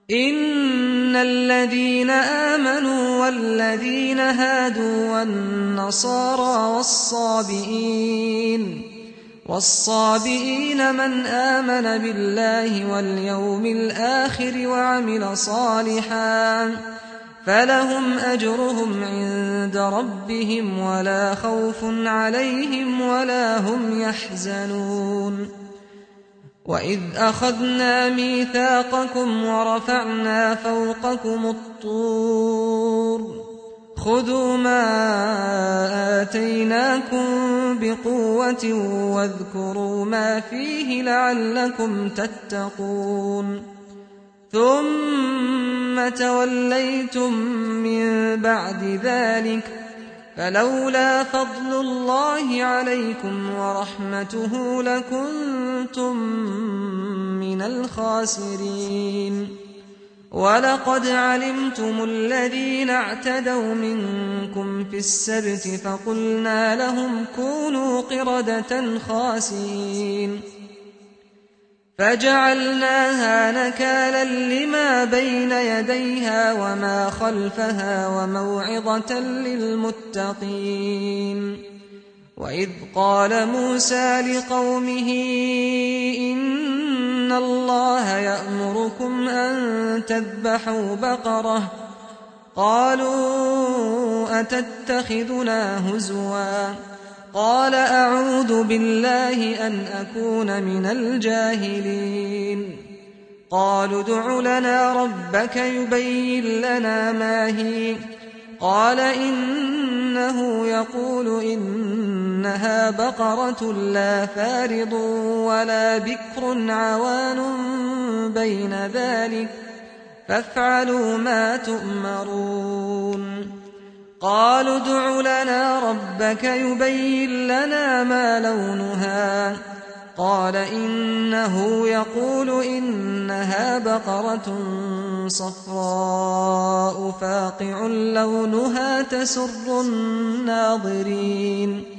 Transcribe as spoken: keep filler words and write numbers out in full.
إن الذين آمنوا والذين هادوا والنصارى والصابئين والصابئين من آمن بالله واليوم الآخر وعمل صالحا فلهم أجرهم عند ربهم ولا خوف عليهم ولا هم يحزنون. وإذ أخذنا ميثاقكم ورفعنا فوقكم الطور خذوا ما آتيناكم بقوة واذكروا ما فيه لعلكم تتقون ثم توليتم من بعد ذلك فلولا فضل الله عليكم ورحمته لكنتم من الخاسرين. ولقد علمتم الذين اعتدوا منكم في السبت فقلنا لهم كونوا قردة خاسئين فجعلناها نكالا لما بين يديها وما خلفها وموعظة للمتقين. وإذ قال موسى لقومه إن الله يأمركم أن تذبحوا بقرة قالوا أتتخذنا هزوا قال أعوذ بالله أن أكون من الجاهلين. قالوا ادع لنا ربك يبين لنا ما هي قال إنه يقول إنها بقرة لا فارض ولا بكر عوان بين ذلك فافعلوا ما تؤمرون. قالوا ادع لنا ربك يبين لنا ما لونها قال إنه يقول إنها بقرة صفراء فاقع لونها تسر الناظرين.